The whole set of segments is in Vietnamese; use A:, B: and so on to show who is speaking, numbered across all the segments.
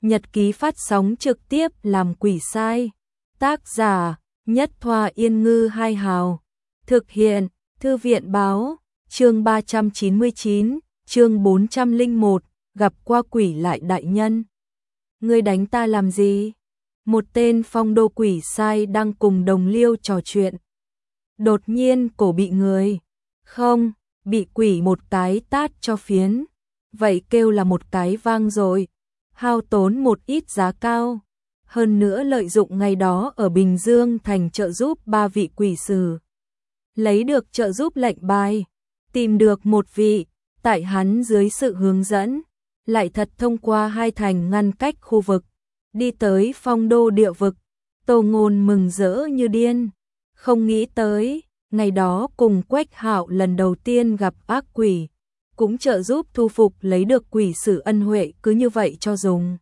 A: Nhật ký phát sóng trực tiếp làm quỷ sai. Tác giả Nhất Thoa Yên Ngư Hai Hào. Thực hiện Thư viện Báo. Chương 399, chương 401, gặp qua quỷ lại đại nhân. Ngươi đánh ta làm gì? Một tên phong đô quỷ sai đang cùng đồng liêu trò chuyện. Đột nhiên cổ bị người, không, bị quỷ một cái tát cho phiến. Vậy kêu là một cái vang rồi. Hao tốn một ít giá cao. Hơn nữa lợi dụng ngày đó ở Bình Dương thành trợ giúp 3 vị quỷ sử. Lấy được trợ giúp lệnh bài. Tìm được một vị, tại hắn dưới sự hướng dẫn. Lại thật thông qua 2 thành ngăn cách khu vực. Đi tới phong đô địa vực. Tô Ngôn mừng rỡ như điên. Không nghĩ tới, ngày đó cùng Quách Hạo lần đầu tiên gặp ác quỷ. Cũng trợ giúp thu phục lấy được quỷ sử ân huệ cứ như vậy cho dùng.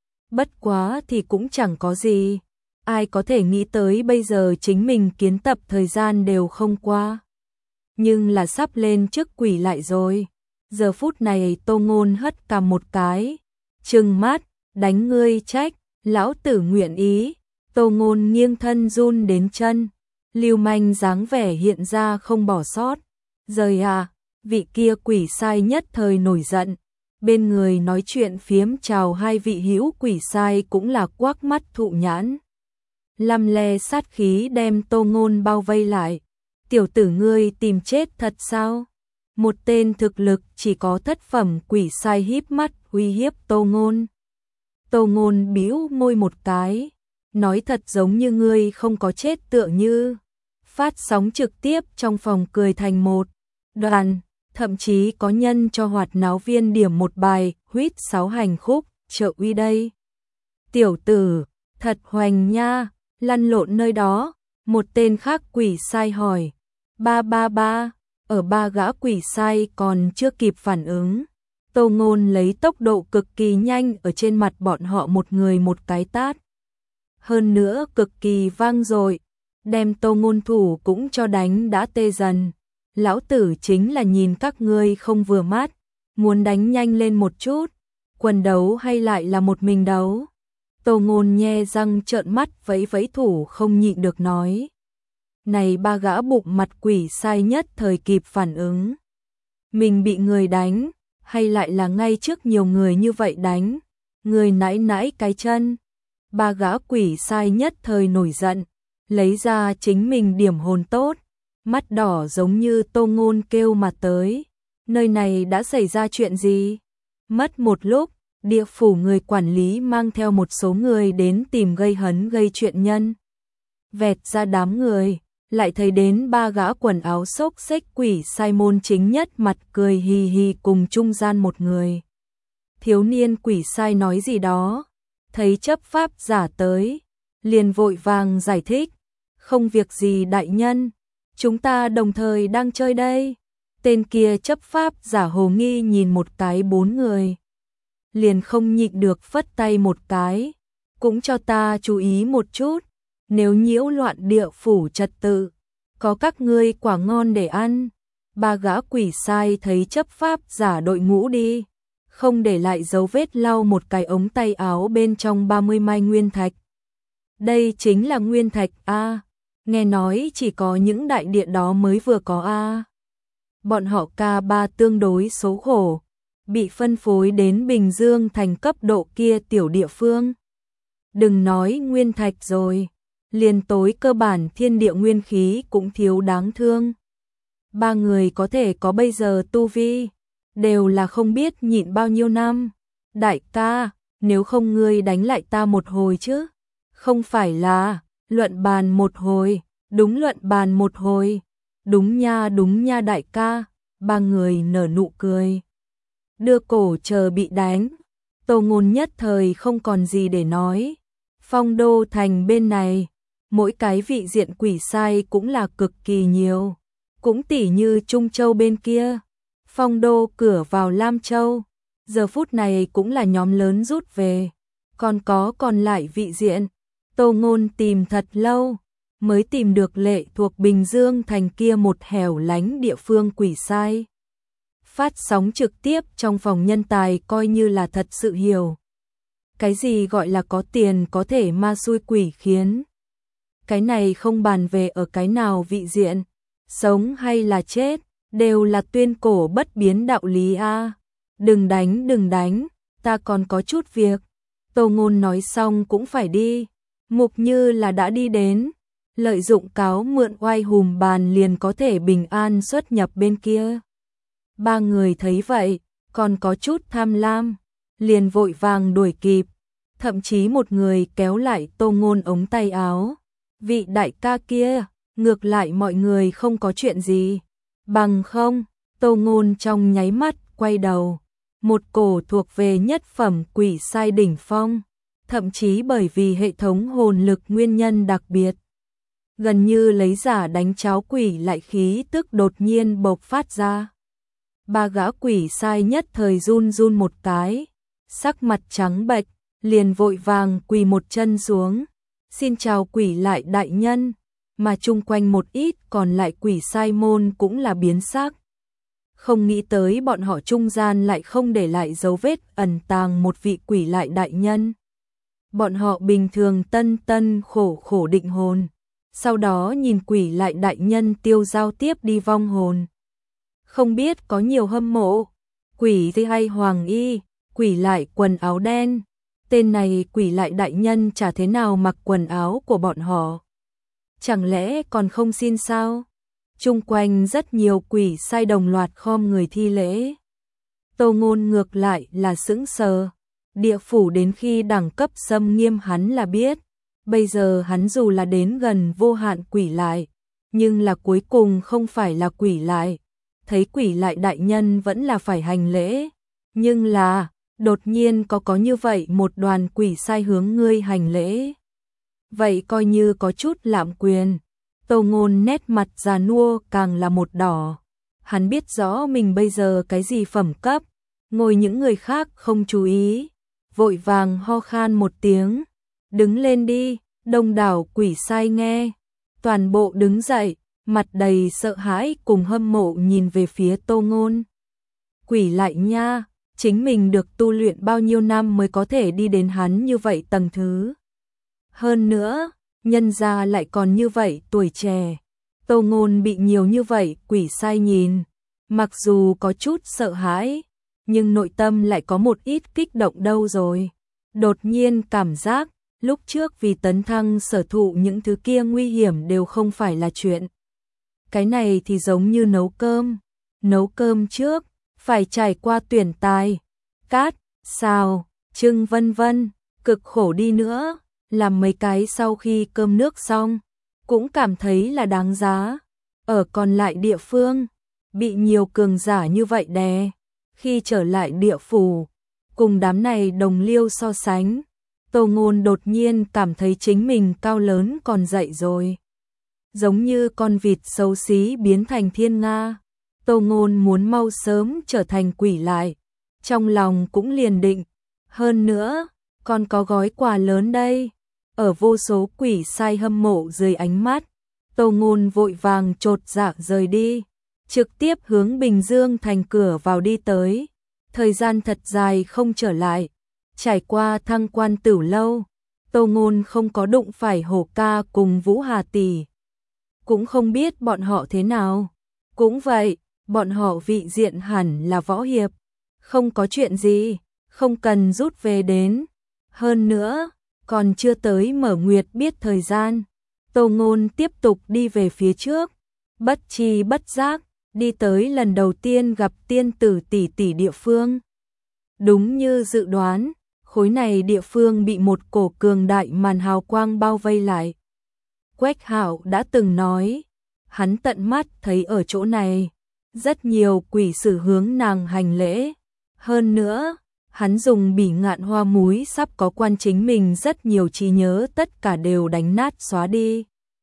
A: Bất quá thì cũng chẳng có gì. Ai có thể nghĩ tới bây giờ chính mình kiến tập thời gian đều không qua. Nhưng là sắp lên trước quỷ lại rồi. Giờ phút này Tô Ngôn hất cằm một cái. Trừng mắt, đánh ngươi trách, lão tử nguyện ý. Tô Ngôn nghiêng thân run đến chân. Lưu manh dáng vẻ hiện ra không bỏ sót. Rời à, vị kia quỷ sai nhất thời nổi giận. Bên người nói chuyện phiếm chào 2 vị hữu quỷ sai cũng là quắc mắt thụ nhãn. Lăm le sát khí đem Tô Ngôn bao vây lại. Tiểu tử ngươi tìm chết thật sao? Một tên thực lực chỉ có thất phẩm quỷ sai híp mắt uy hiếp Tô Ngôn. Tô Ngôn bĩu môi một cái. Nói thật giống như ngươi không có chết tựa như. Phát sóng trực tiếp trong phòng cười thành một đoàn. Thậm chí có nhân cho hoạt náo viên điểm một bài, huýt 6 hành khúc, trợ uy đây. Tiểu tử, thật hoành nha, lăn lộn nơi đó. Một tên khác quỷ sai hỏi. Ba, ở 3 gã quỷ sai còn chưa kịp phản ứng. Tô Ngôn lấy tốc độ cực kỳ nhanh ở trên mặt bọn họ một người một cái tát. Hơn nữa cực kỳ vang dội, đem Tô Ngôn thủ cũng cho đánh đã tê dần. Lão tử chính là nhìn các ngươi không vừa mắt, muốn đánh nhanh lên một chút, quần đấu hay lại là một mình đấu. Tô Ngôn nhe răng trợn mắt vẫy vẫy thủ không nhịn được nói. Này 3 gã bụng mặt quỷ sai nhất thời kịp phản ứng. Mình bị người đánh, hay lại là ngay trước nhiều người như vậy đánh, người nãi nãi cái chân. 3 gã quỷ sai nhất thời nổi giận, lấy ra chính mình điểm hồn tốt. Mắt đỏ giống như Tô Ngôn kêu mà tới. Nơi này đã xảy ra chuyện gì? Mất một lúc, địa phủ người quản lý mang theo một số người đến tìm gây hấn gây chuyện nhân. Vẹt ra đám người, lại thấy đến 3 gã quần áo xốc xếch quỷ sai môn chính nhất mặt cười hì hì cùng trung gian một người. Thiếu niên quỷ sai nói gì đó, thấy chấp pháp giả tới, liền vội vàng giải thích. Không việc gì đại nhân. Chúng ta đồng thời đang chơi đây. Tên kia chấp pháp giả hồ nghi nhìn một cái 4 người. Liền không nhịn được phất tay một cái. Cũng cho ta chú ý một chút. Nếu nhiễu loạn địa phủ trật tự, có các ngươi quả ngon để ăn. 3 gã quỷ sai thấy chấp pháp giả đội ngũ đi. Không để lại dấu vết lau một cái ống tay áo bên trong 30 mai nguyên thạch. Đây chính là nguyên thạch A. Nghe nói chỉ có những đại điện đó mới vừa có A. Bọn họ K3 tương đối số khổ, bị phân phối đến Bình Dương thành cấp độ kia tiểu địa phương. Đừng nói nguyên thạch rồi, liền tối cơ bản thiên địa nguyên khí cũng thiếu đáng thương. 3 người có thể có bây giờ tu vi, đều là không biết nhịn bao nhiêu năm. Đại ca, nếu không ngươi đánh lại ta một hồi chứ? Không phải là luận bàn một hồi, đúng luận bàn một hồi. Đúng nha đại ca. 3 người nở nụ cười. Đưa cổ chờ bị đánh. Tô Ngôn nhất thời không còn gì để nói. Phong đô thành bên này, mỗi cái vị diện quỷ sai cũng là cực kỳ nhiều. Cũng tỉ như Trung Châu bên kia. Phong đô cửa vào Lam Châu, giờ phút này cũng là nhóm lớn rút về. Còn lại vị diện, Tô Ngôn tìm thật lâu, mới tìm được lệ thuộc Bình Dương thành kia một hẻo lánh địa phương quỷ sai. Phát sóng trực tiếp trong phòng nhân tài coi như là thật sự hiểu. Cái gì gọi là có tiền có thể ma xui quỷ khiến? Cái này không bàn về ở cái nào vị diện, sống hay là chết, đều là tuyên cổ bất biến đạo lý a. Đừng đánh, ta còn có chút việc. Tô Ngôn nói xong cũng phải đi. Mục Như là đã đi đến, lợi dụng cáo mượn oai hùm bàn liền có thể bình an xuất nhập bên kia. Ba người thấy vậy, còn có chút tham lam, liền vội vàng đuổi kịp, thậm chí một người kéo lại Tô Ngôn ống tay áo. Vị đại ca kia, ngược lại mọi người không có chuyện gì. Bằng không, Tô Ngôn trong nháy mắt quay đầu. Một cổ thuộc về nhất phẩm quỷ sai đỉnh phong, thậm chí bởi vì hệ thống hồn lực nguyên nhân đặc biệt. Gần như lấy giả đánh cháo quỷ lại khí tức đột nhiên bộc phát ra. Ba gã quỷ sai nhất thời run run một cái, sắc mặt trắng bệch, liền vội vàng quỳ một chân xuống. Xin chào quỷ lại đại nhân, mà chung quanh một ít còn lại quỷ sai môn cũng là biến sắc. Không nghĩ tới bọn họ trung gian lại không để lại dấu vết ẩn tàng một vị quỷ lại đại nhân. Bọn họ bình thường tân khổ định hồn, sau đó nhìn quỷ lại đại nhân tiêu giao tiếp đi vong hồn. Không biết có nhiều hâm mộ, quỷ thì hay hoàng y, quỷ lại quần áo đen. Tên này quỷ lại đại nhân chả thế nào mặc quần áo của bọn họ. Chẳng lẽ còn không xin sao? Chung quanh rất nhiều quỷ sai đồng loạt khom người thi lễ. Tô Ngôn ngược lại là sững sờ. Địa phủ đến khi đẳng cấp xâm nghiêm hắn là biết. Bây giờ hắn dù là đến gần vô hạn quỷ lại, nhưng là cuối cùng không phải là quỷ lại. Thấy quỷ lại đại nhân vẫn là phải hành lễ. Nhưng là, đột nhiên có như vậy một đoàn quỷ sai hướng ngươi hành lễ. Vậy coi như có chút lạm quyền. Tô Ngôn nét mặt già nua càng là một đỏ. Hắn biết rõ mình bây giờ cái gì phẩm cấp, ngồi những người khác không chú ý, vội vàng ho khan một tiếng. Đứng lên đi, đông đảo quỷ sai nghe. Toàn bộ đứng dậy, mặt đầy sợ hãi cùng hâm mộ nhìn về phía Tô Ngôn. Quỷ lại nha, chính mình được tu luyện bao nhiêu năm mới có thể đi đến hắn như vậy tầng thứ. Hơn nữa, nhân gia lại còn như vậy tuổi trẻ. Tô Ngôn bị nhiều như vậy quỷ sai nhìn, mặc dù có chút sợ hãi, nhưng nội tâm lại có một ít kích động đâu rồi. Đột nhiên cảm giác, lúc trước vì tấn thăng sở thụ những thứ kia nguy hiểm đều không phải là chuyện. Cái này thì giống như nấu cơm trước, phải trải qua tuyển tài, cát, xào, trưng vân vân, cực khổ đi nữa, làm mấy cái sau khi cơm nước xong, cũng cảm thấy là đáng giá. Ở còn lại địa phương, bị nhiều cường giả như vậy đè, khi trở lại địa phủ, cùng đám này đồng liêu so sánh, Tô Ngôn đột nhiên cảm thấy chính mình cao lớn còn dậy rồi. Giống như con vịt xấu xí biến thành thiên nga, Tô Ngôn muốn mau sớm trở thành quỷ lại, trong lòng cũng liền định. Hơn nữa, còn có gói quà lớn đây. Ở vô số quỷ sai hâm mộ dưới ánh mắt, Tô Ngôn vội vàng chột dạ rời đi, trực tiếp hướng Bình Dương thành cửa vào đi tới. Thời gian thật dài không trở lại, trải qua Thăng Quan Tử lâu, Tô Ngôn không có đụng phải Hổ ca cùng Vũ Hà tỷ. Cũng không biết bọn họ thế nào. Cũng vậy, bọn họ vị diện hẳn là võ hiệp, không có chuyện gì, không cần rút về đến. Hơn nữa, còn chưa tới mở nguyệt biết thời gian. Tô Ngôn tiếp tục đi về phía trước, bất tri bất giác, đi tới lần đầu tiên gặp tiên tử tỷ tỷ địa phương. Đúng như dự đoán, khối này địa phương bị một cổ cường đại màn hào quang bao vây lại. Quách Hạo đã từng nói, hắn tận mắt thấy ở chỗ này, rất nhiều quỷ sử hướng nàng hành lễ. Hơn nữa, hắn dùng bỉ ngạn hoa múi sắp có quan chính mình rất nhiều trí nhớ tất cả đều đánh nát xóa đi.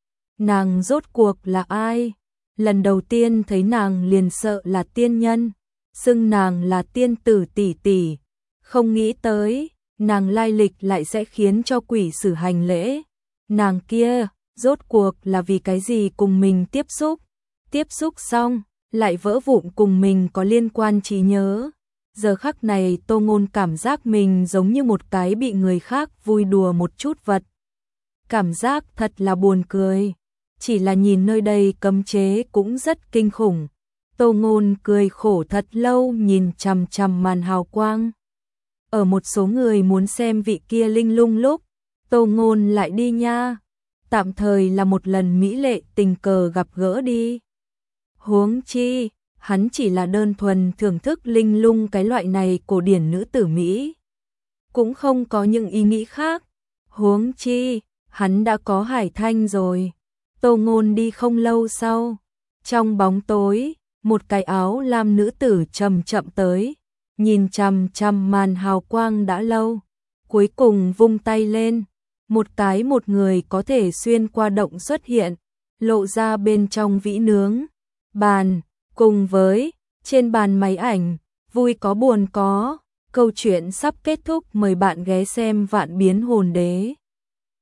A: Nàng rốt cuộc là ai? Lần đầu tiên thấy nàng liền sợ là tiên nhân, xưng nàng là tiên tử tỷ tỷ. Không nghĩ tới, nàng lai lịch lại sẽ khiến cho quỷ sử hành lễ. Nàng kia, rốt cuộc là vì cái gì cùng mình tiếp xúc? Tiếp xúc xong, lại vỡ vụn cùng mình có liên quan trí nhớ. Giờ khắc này Tô Ngôn cảm giác mình giống như một cái bị người khác vui đùa một chút vật. Cảm giác thật là buồn cười. Chỉ là nhìn nơi đây cấm chế cũng rất kinh khủng. Tô Ngôn cười khổ thật lâu nhìn chằm chằm màn hào quang. Ở một số người muốn xem vị kia linh lung lúc, Tô Ngôn lại đi nha. Tạm thời là một lần mỹ lệ tình cờ gặp gỡ đi. Huống chi, hắn chỉ là đơn thuần thưởng thức linh lung cái loại này cổ điển nữ tử Mỹ. Cũng không có những ý nghĩ khác. Huống chi, hắn đã có Hải Thanh rồi. Tô Ngôn đi không lâu sau. Trong bóng tối, một cái áo lam nữ tử chậm chậm tới. Nhìn chằm chằm màn hào quang đã lâu. Cuối cùng vung tay lên. Một người có thể xuyên qua động xuất hiện. Lộ ra bên trong vĩ nướng. Bàn, cùng với trên bàn máy ảnh, vui có buồn có. Câu chuyện sắp kết thúc, mời bạn ghé xem Vạn Biến Hồn Đế.